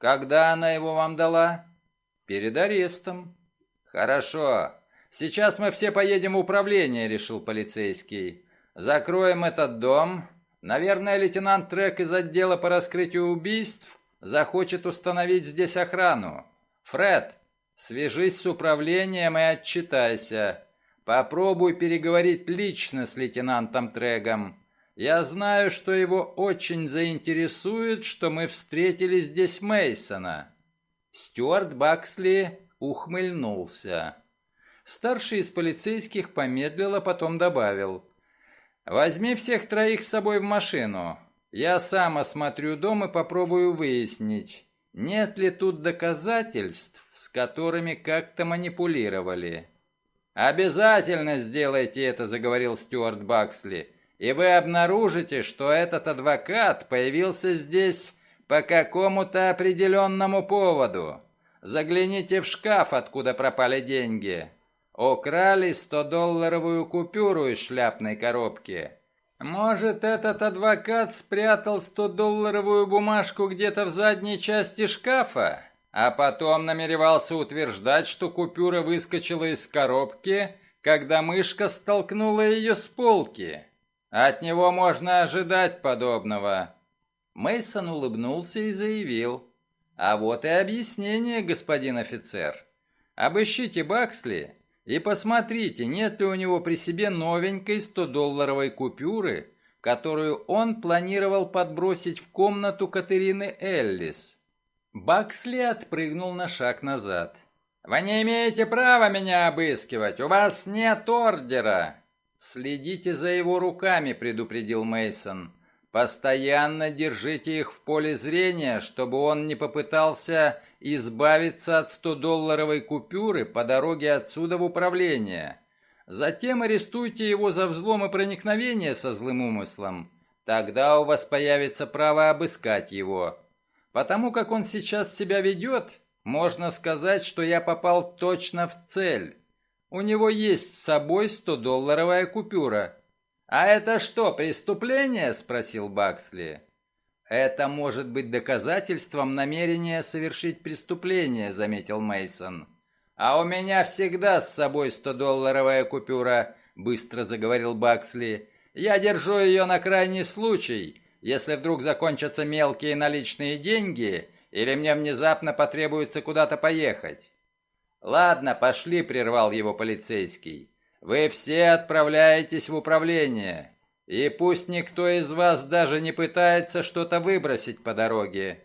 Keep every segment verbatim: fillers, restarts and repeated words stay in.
Когда она его вам дала? Перед арестом. Хорошо. Сейчас мы все поедем в управление, решил полицейский. Закроем этот дом. Наверное, лейтенант Трек из отдела по раскрытию убийств захочет установить здесь охрану. Фред, свяжись с управлением и отчитайся. Попробуй переговорить лично с лейтенантом Трегом. Я знаю, что его очень заинтересует, что мы встретили здесь Мейсона. Стюарт Баксли ухмыльнулся. Старший из полицейских помедлил, а потом добавил: «Возьми всех троих с собой в машину. Я сам осмотрю дом и попробую выяснить, нет ли тут доказательств, с которыми как-то манипулировали». «Обязательно сделайте это», — заговорил Стюарт Баксли. «И вы обнаружите, что этот адвокат появился здесь по какому-то определенному поводу. Загляните в шкаф, откуда пропали деньги. Украли стодолларовую купюру из шляпной коробки. Может, этот адвокат спрятал стодолларовую бумажку где-то в задней части шкафа, а потом намеревался утверждать, что купюра выскочила из коробки, когда мышка столкнула ее с полки. От него можно ожидать подобного». Мейсон улыбнулся и заявил: «А вот и объяснение, господин офицер. Обыщите Баксли и посмотрите, нет ли у него при себе новенькой стодолларовой купюры, которую он планировал подбросить в комнату Катерины Эллис». Баксли отпрыгнул на шаг назад. «Вы не имеете права меня обыскивать, у вас нет ордера». «Следите за его руками», — предупредил Мейсон. «Постоянно держите их в поле зрения, чтобы он не попытался избавиться от стодолларовой купюры по дороге отсюда в управление. Затем арестуйте его за взлом и проникновение со злым умыслом. Тогда у вас появится право обыскать его. Потому как он сейчас себя ведет, можно сказать, что я попал точно в цель. У него есть с собой стодолларовая купюра». «А это что, преступление?» – спросил Баксли. «Это может быть доказательством намерения совершить преступление», – заметил Мейсон. «А у меня всегда с собой стодолларовая купюра», – быстро заговорил Баксли. «Я держу ее на крайний случай, если вдруг закончатся мелкие наличные деньги или мне внезапно потребуется куда-то поехать». «Ладно, пошли», — прервал его полицейский. «Вы все отправляетесь в управление, и пусть никто из вас даже не пытается что-то выбросить по дороге».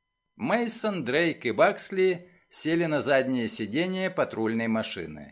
Мейсон, Дрейк и Баксли сели на заднее сиденье патрульной машины.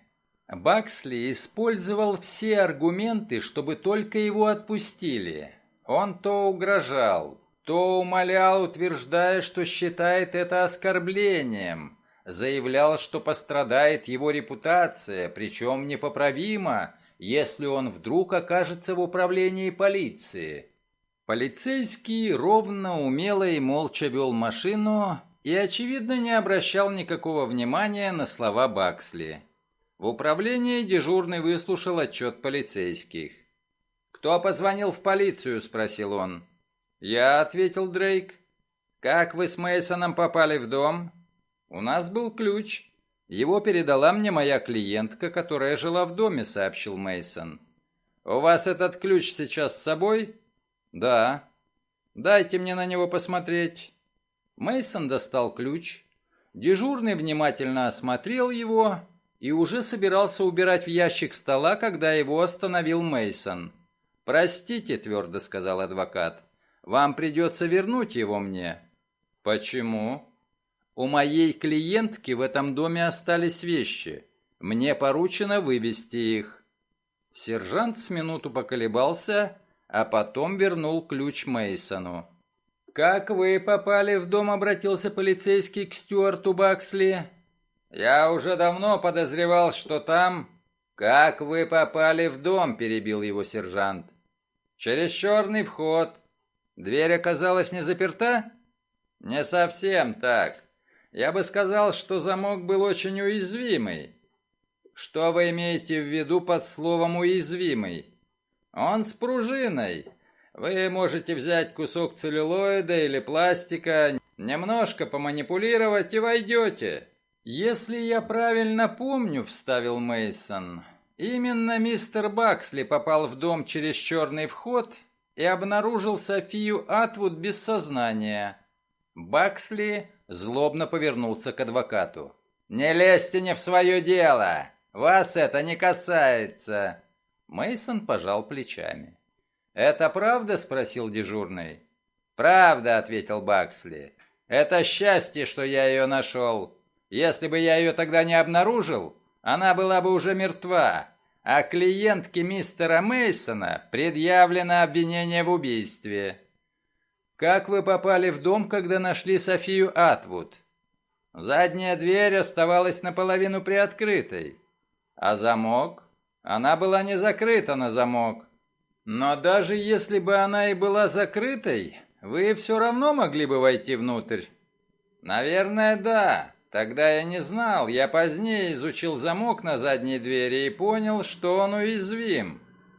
Баксли использовал все аргументы, чтобы только его отпустили. Он то угрожал, то умолял, утверждая, что считает это оскорблением. Заявлял, что пострадает его репутация, причем непоправимо, если он вдруг окажется в управлении полиции. Полицейский ровно, умело и молча вел машину и, очевидно, не обращал никакого внимания на слова Баксли. В управлении дежурный выслушал отчет полицейских. «Кто позвонил в полицию?» – спросил он. «Я», – ответил Дрейк. «Как вы с Мейсоном попали в дом?» «У нас был ключ. Его передала мне моя клиентка, которая жила в доме», — сообщил Мейсон. «У вас этот ключ сейчас с собой?» «Да». «Дайте мне на него посмотреть». Мейсон достал ключ. Дежурный внимательно осмотрел его и уже собирался убирать в ящик стола, когда его остановил Мейсон. «Простите», — твердо сказал адвокат, — «вам придется вернуть его мне». «Почему?» «У моей клиентки в этом доме остались вещи. Мне поручено вывести их». Сержант с минуту поколебался, а потом вернул ключ Мейсону. «Как вы попали в дом?» — обратился полицейский к Стюарту Баксли. «Я уже давно подозревал, что там...» «Как вы попали в дом?» — перебил его сержант. «Через черный вход. Дверь оказалась не заперта?» «Не совсем так. Я бы сказал, что замок был очень уязвимый». «Что вы имеете в виду под словом «уязвимый»?» «Он с пружиной. Вы можете взять кусок целлюлоида или пластика, немножко поманипулировать и войдете. Если я правильно помню, вставил Мейсон, именно мистер Баксли попал в дом через черный вход и обнаружил Софию Атвуд без сознания. Баксли злобно повернулся к адвокату. «Не лезьте не в свое дело! Вас это не касается!» Мейсон пожал плечами. «Это правда?» — спросил дежурный. «Правда», — ответил Баксли. «Это счастье, что я ее нашел. Если бы я ее тогда не обнаружил, она была бы уже мертва, а клиентке мистера Мейсона предъявлено обвинение в убийстве». «Как вы попали в дом, когда нашли Софию Атвуд?» «Задняя дверь оставалась наполовину приоткрытой. А замок? Она была не закрыта на замок. Но даже если бы она и была закрытой, вы все равно могли бы войти внутрь». «Наверное, да. Тогда я не знал. Я позднее изучил замок на задней двери и понял, что он уязвим».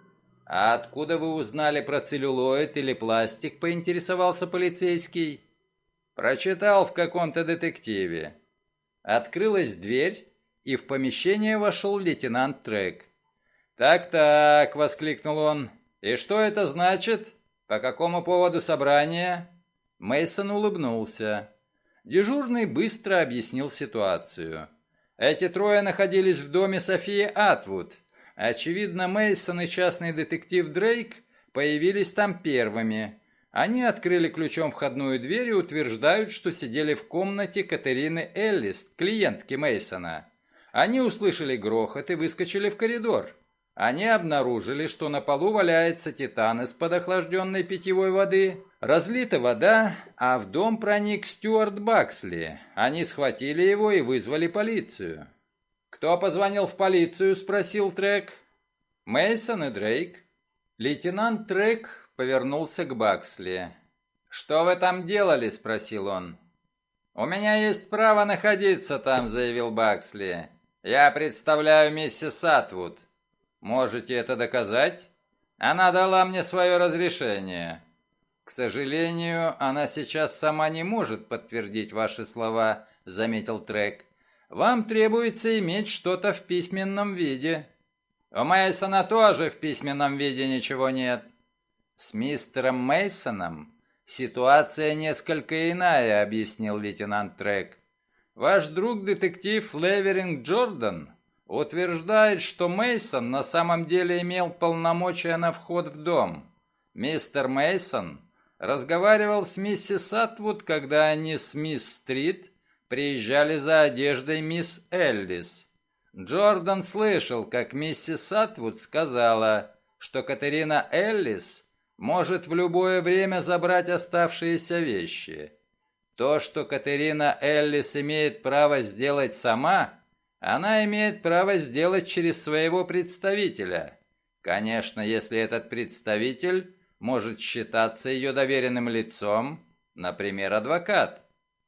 «А откуда вы узнали про целлюлоид или пластик?» — поинтересовался полицейский. «Прочитал в каком-то детективе». Открылась дверь, и в помещение вошел лейтенант Трек. «Так-так», — воскликнул он. «И что это значит? По какому поводу собрание?» Мейсон улыбнулся. Дежурный быстро объяснил ситуацию. Эти трое находились в доме Софии Атвуд. Очевидно, Мейсон и частный детектив Дрейк появились там первыми. Они открыли ключом входную дверь и утверждают, что сидели в комнате Катерины Эллис, клиентки Мейсона. Они услышали грохот и выскочили в коридор. Они обнаружили, что на полу валяется титан из-под охлажденной питьевой воды, разлита вода, а в дом проник Стюарт Баксли. Они схватили его и вызвали полицию. «Кто позвонил в полицию?» — спросил Трек. «Мейсон и Дрейк». Лейтенант Трек повернулся к Баксли. «Что вы там делали?» — спросил он. «У меня есть право находиться там», — заявил Баксли. «Я представляю миссис Атвуд». «Можете это доказать?» «Она дала мне свое разрешение». «К сожалению, она сейчас сама не может подтвердить ваши слова», — заметил Трек. «Вам требуется иметь что-то в письменном виде». «У Мейсона тоже в письменном виде ничего нет». «С мистером Мейсоном ситуация несколько иная», — объяснил лейтенант Трек. «Ваш друг-детектив Леверинг Джордан утверждает, что Мейсон на самом деле имел полномочия на вход в дом. Мистер Мейсон разговаривал с миссис Атвуд, когда они с мисс Стрит приезжали за одеждой мисс Эллис. Джордан слышал, как миссис Атвуд сказала, что Катерина Эллис может в любое время забрать оставшиеся вещи. То, что Катерина Эллис имеет право сделать сама, она имеет право сделать через своего представителя. Конечно, если этот представитель может считаться ее доверенным лицом, например, адвокат».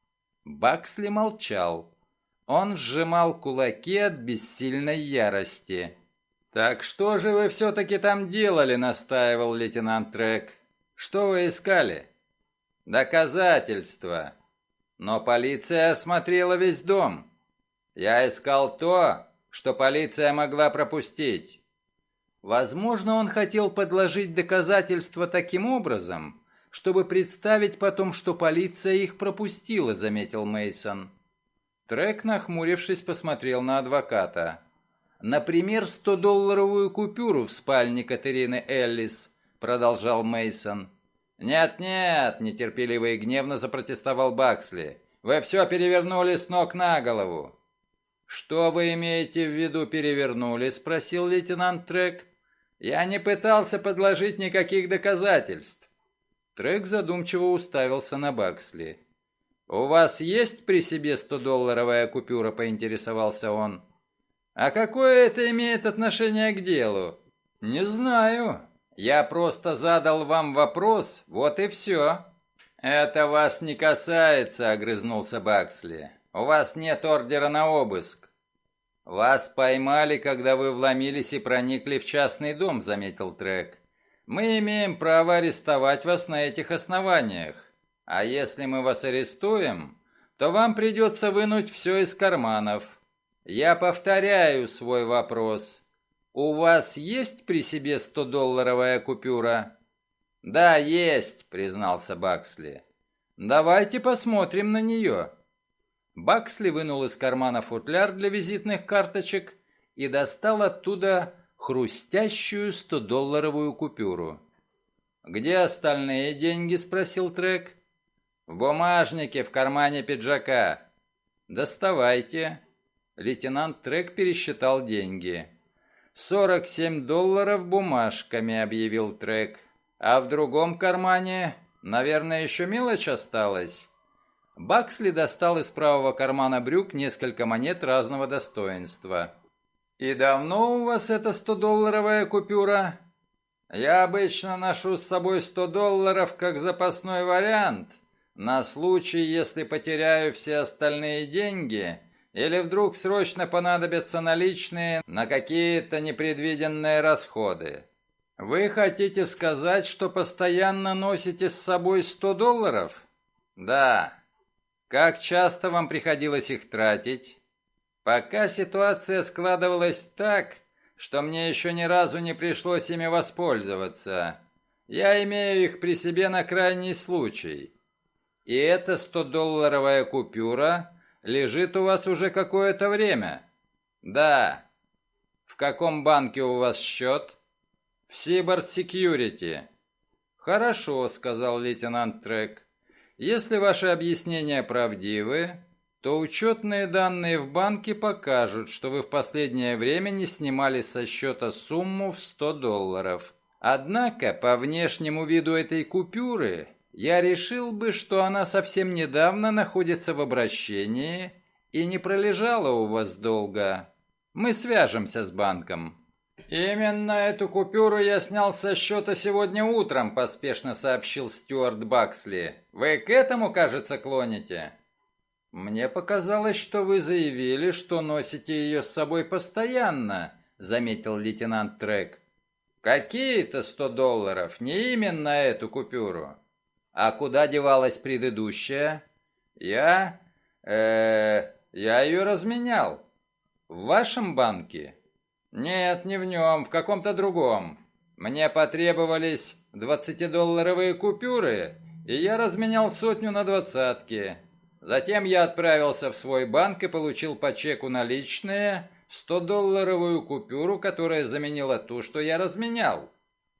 Баксли молчал. Он сжимал кулаки от бессильной ярости. «Так что же вы все-таки там делали?» — настаивал лейтенант Трек. «Что вы искали?» «Доказательства. Но полиция осмотрела весь дом. Я искал то, что полиция могла пропустить». Возможно, он хотел подложить доказательства таким образом, чтобы представить потом, что полиция их пропустила, заметил Мейсон. Трек, нахмурившись, посмотрел на адвоката. «Например, стодолларовую купюру в спальне Катерины Эллис», — продолжал Мейсон. «Нет-нет», — нетерпеливо и гневно запротестовал Баксли. «Вы все перевернули с ног на голову». «Что вы имеете в виду перевернули?» — спросил лейтенант Трек. «Я не пытался подложить никаких доказательств». Трек задумчиво уставился на Баксли. «У вас есть при себе стодолларовая купюра?» — поинтересовался он. «А какое это имеет отношение к делу?» «Не знаю. Я просто задал вам вопрос, вот и все». «Это вас не касается», — огрызнулся Баксли. «У вас нет ордера на обыск». «Вас поймали, когда вы вломились и проникли в частный дом», — заметил Трек. Мы имеем право арестовать вас на этих основаниях. А если мы вас арестуем, то вам придется вынуть все из карманов. Я повторяю свой вопрос. У вас есть при себе сто-долларовая купюра?» «Да, есть», — признался Баксли. «Давайте посмотрим на нее». Баксли вынул из кармана футляр для визитных карточек и достал оттуда хрустящую сто-долларовую купюру. «Где остальные деньги?» — спросил Трек. «В бумажнике, в кармане пиджака». «Доставайте». Лейтенант Трек пересчитал деньги. «Сорок семь долларов бумажками», — объявил Трек. «А в другом кармане, наверное, еще мелочь осталась?» Баксли достал из правого кармана брюк несколько монет разного достоинства. «И давно у вас эта сто-долларовая купюра?» «Я обычно ношу с собой сто долларов как запасной вариант, на случай, если потеряю все остальные деньги или вдруг срочно понадобятся наличные на какие-то непредвиденные расходы. Вы хотите сказать, что постоянно носите с собой сто долларов?» «Да». «Как часто вам приходилось их тратить?» «Пока ситуация складывалась так, что мне еще ни разу не пришлось ими воспользоваться. Я имею их при себе на крайний случай. И эта сто-долларовая купюра лежит у вас уже какое-то время?» «Да». «В каком банке у вас счет?» «В Сибард Секьюрити». «Хорошо», — сказал лейтенант Трек. «Если ваши объяснения правдивы, то учетные данные в банке покажут, что вы в последнее время не снимали со счета сумму в сто долларов. Однако, по внешнему виду этой купюры, я решил бы, что она совсем недавно находится в обращении и не пролежала у вас долго. Мы свяжемся с банком». «Именно эту купюру я снял со счета сегодня утром», — поспешно сообщил Стюарт Баксли. «Вы к этому, кажется, клоните?» «Мне показалось, что вы заявили, что носите ее с собой постоянно», — заметил лейтенант Трек. «Какие-то сто долларов, не именно эту купюру». «А куда девалась предыдущая?» «Я... э я ее разменял». «В вашем банке?» «Нет, не в нем, в каком-то другом. Мне потребовались двадцатидолларовые купюры, и я разменял сотню на двадцатки. Затем я отправился в свой банк и получил по чеку наличные сто-долларовую купюру, которая заменила ту, что я разменял.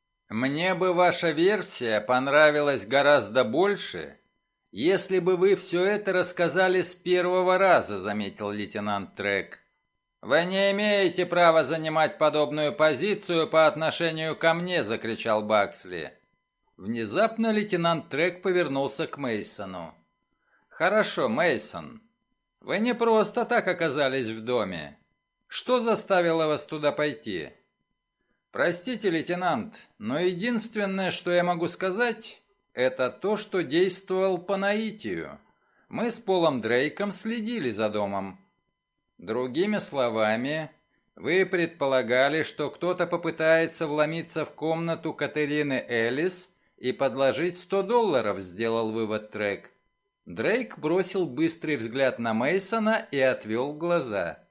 Мне бы ваша версия понравилась гораздо больше, если бы вы все это рассказали с первого раза», — заметил лейтенант Трек. «Вы не имеете права занимать подобную позицию по отношению ко мне», — закричал Баксли. Внезапно лейтенант Трек повернулся к Мейсону. «Хорошо, Мейсон. Вы не просто так оказались в доме. Что заставило вас туда пойти?» «Простите, лейтенант, но единственное, что я могу сказать, это то, что действовал по наитию. Мы с Полом Дрейком следили за домом». «Другими словами, вы предполагали, что кто-то попытается вломиться в комнату Катерины Элис и подложить сто долларов», — сделал вывод Трек. Дрейк бросил быстрый взгляд на Мейсона и отвел глаза.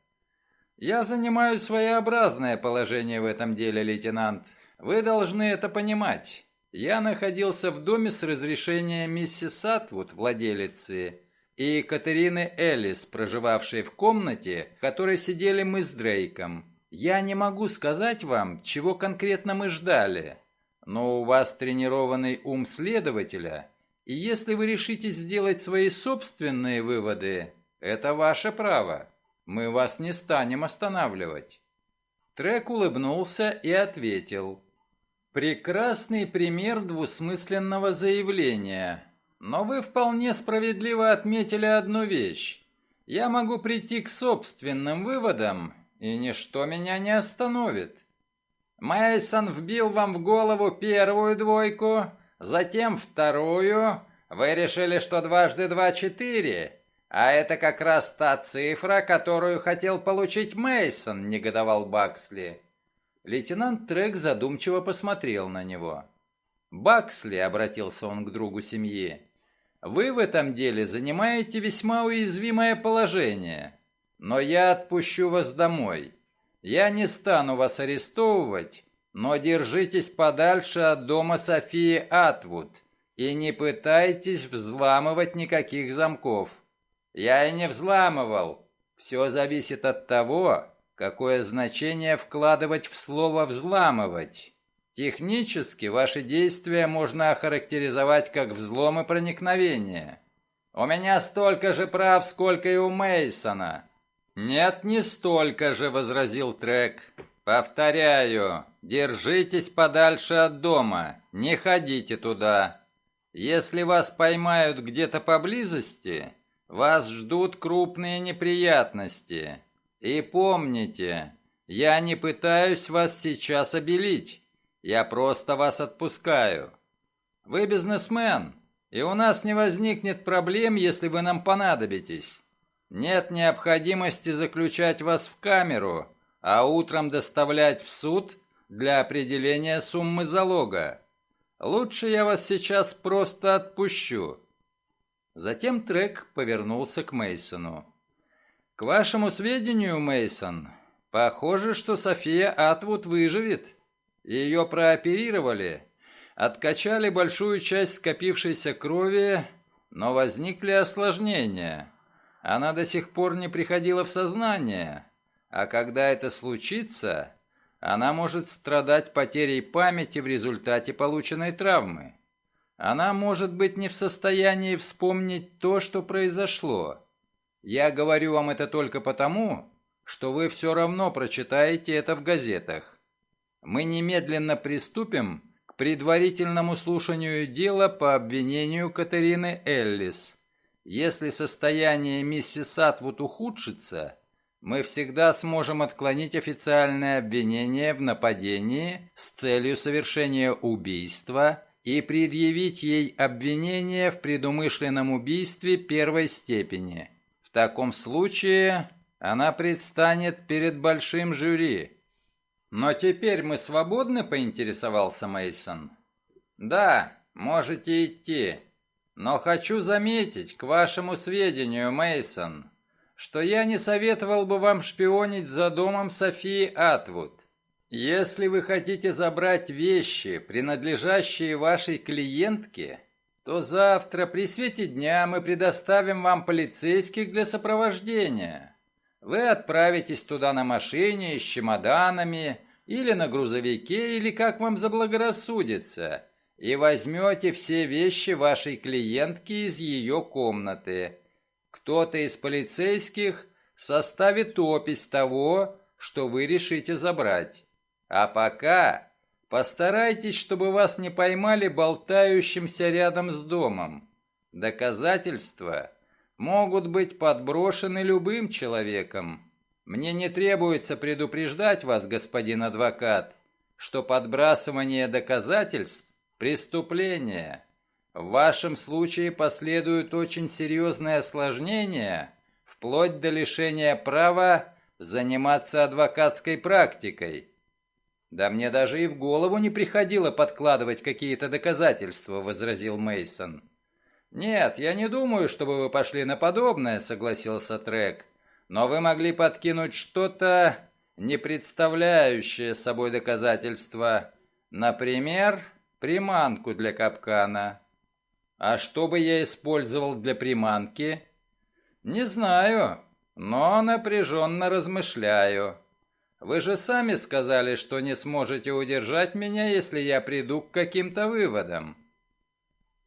«Я занимаю своеобразное положение в этом деле, лейтенант. Вы должны это понимать. Я находился в доме с разрешения миссис Атвуд, владелицы, и Катерины Элис, проживавшей в комнате, в которой сидели мы с Дрейком. Я не могу сказать вам, чего конкретно мы ждали, но у вас тренированный ум следователя, и если вы решите сделать свои собственные выводы, это ваше право. Мы вас не станем останавливать». Трек улыбнулся и ответил: «Прекрасный пример двусмысленного заявления. Но вы вполне справедливо отметили одну вещь. Я могу прийти к собственным выводам, и ничто меня не остановит. Мейсон вбил вам в голову первую двойку, затем вторую. Вы решили, что дважды два — четыре, а это как раз та цифра, которую хотел получить Мейсон», — негодовал Баксли. Лейтенант Трек задумчиво посмотрел на него. «Баксли», — обратился он к другу семьи, — «вы в этом деле занимаете весьма уязвимое положение, но я отпущу вас домой. Я не стану вас арестовывать, но держитесь подальше от дома Софии Атвуд и не пытайтесь взламывать никаких замков. Я и не взламывал. Все зависит от того, какое значение вкладывать в слово «взламывать». Технически ваши действия можно охарактеризовать как взлом и проникновение. У меня столько же прав, сколько и у Мейсона. Нет, не столько же, возразил Трек. Повторяю, держитесь подальше от дома, не ходите туда. Если вас поймают где-то поблизости, вас ждут крупные неприятности. И помните, я не пытаюсь вас сейчас обелить. Я просто вас отпускаю. Вы бизнесмен, и у нас не возникнет проблем, если вы нам понадобитесь. Нет необходимости заключать вас в камеру, а утром доставлять в суд для определения суммы залога. Лучше я вас сейчас просто отпущу». Затем Трек повернулся к Мейсону. «К вашему сведению, Мейсон, похоже, что София Атвуд выживет. Ее прооперировали, откачали большую часть скопившейся крови, но возникли осложнения. Она до сих пор не приходила в сознание, а когда это случится, она может страдать потерей памяти в результате полученной травмы. Она может быть не в состоянии вспомнить то, что произошло. Я говорю вам это только потому, что вы все равно прочитаете это в газетах. Мы немедленно приступим к предварительному слушанию дела по обвинению Катерины Эллис. Если состояние миссис Атвуд ухудшится, мы всегда сможем отклонить официальное обвинение в нападении с целью совершения убийства и предъявить ей обвинение в предумышленном убийстве первой степени. В таком случае она предстанет перед большим жюри. «Но теперь мы свободны?» — поинтересовался Мейсон. «Да, можете идти. Но хочу заметить, к вашему сведению, Мейсон, что я не советовал бы вам шпионить за домом Софии Атвуд. Если вы хотите забрать вещи, принадлежащие вашей клиентке, то завтра при свете дня мы предоставим вам полицейских для сопровождения. Вы отправитесь туда на машине с чемоданами или на грузовике, или как вам заблагорассудится, и возьмете все вещи вашей клиентки из ее комнаты. Кто-то из полицейских составит опись того, что вы решите забрать. А пока постарайтесь, чтобы вас не поймали болтающимся рядом с домом. Доказательства могут быть подброшены любым человеком. Мне не требуется предупреждать вас, господин адвокат, что подбрасывание доказательств – преступление. В вашем случае последуют очень серьезные осложнения, вплоть до лишения права заниматься адвокатской практикой. Да мне даже и в голову не приходило подкладывать какие-то доказательства, возразил Мейсон. Нет, я не думаю, чтобы вы пошли на подобное, согласился Трек. Но вы могли подкинуть что-то, не представляющее собой доказательства. Например, приманку для капкана. А что бы я использовал для приманки? Не знаю, но напряженно размышляю. Вы же сами сказали, что не сможете удержать меня, если я приду к каким-то выводам.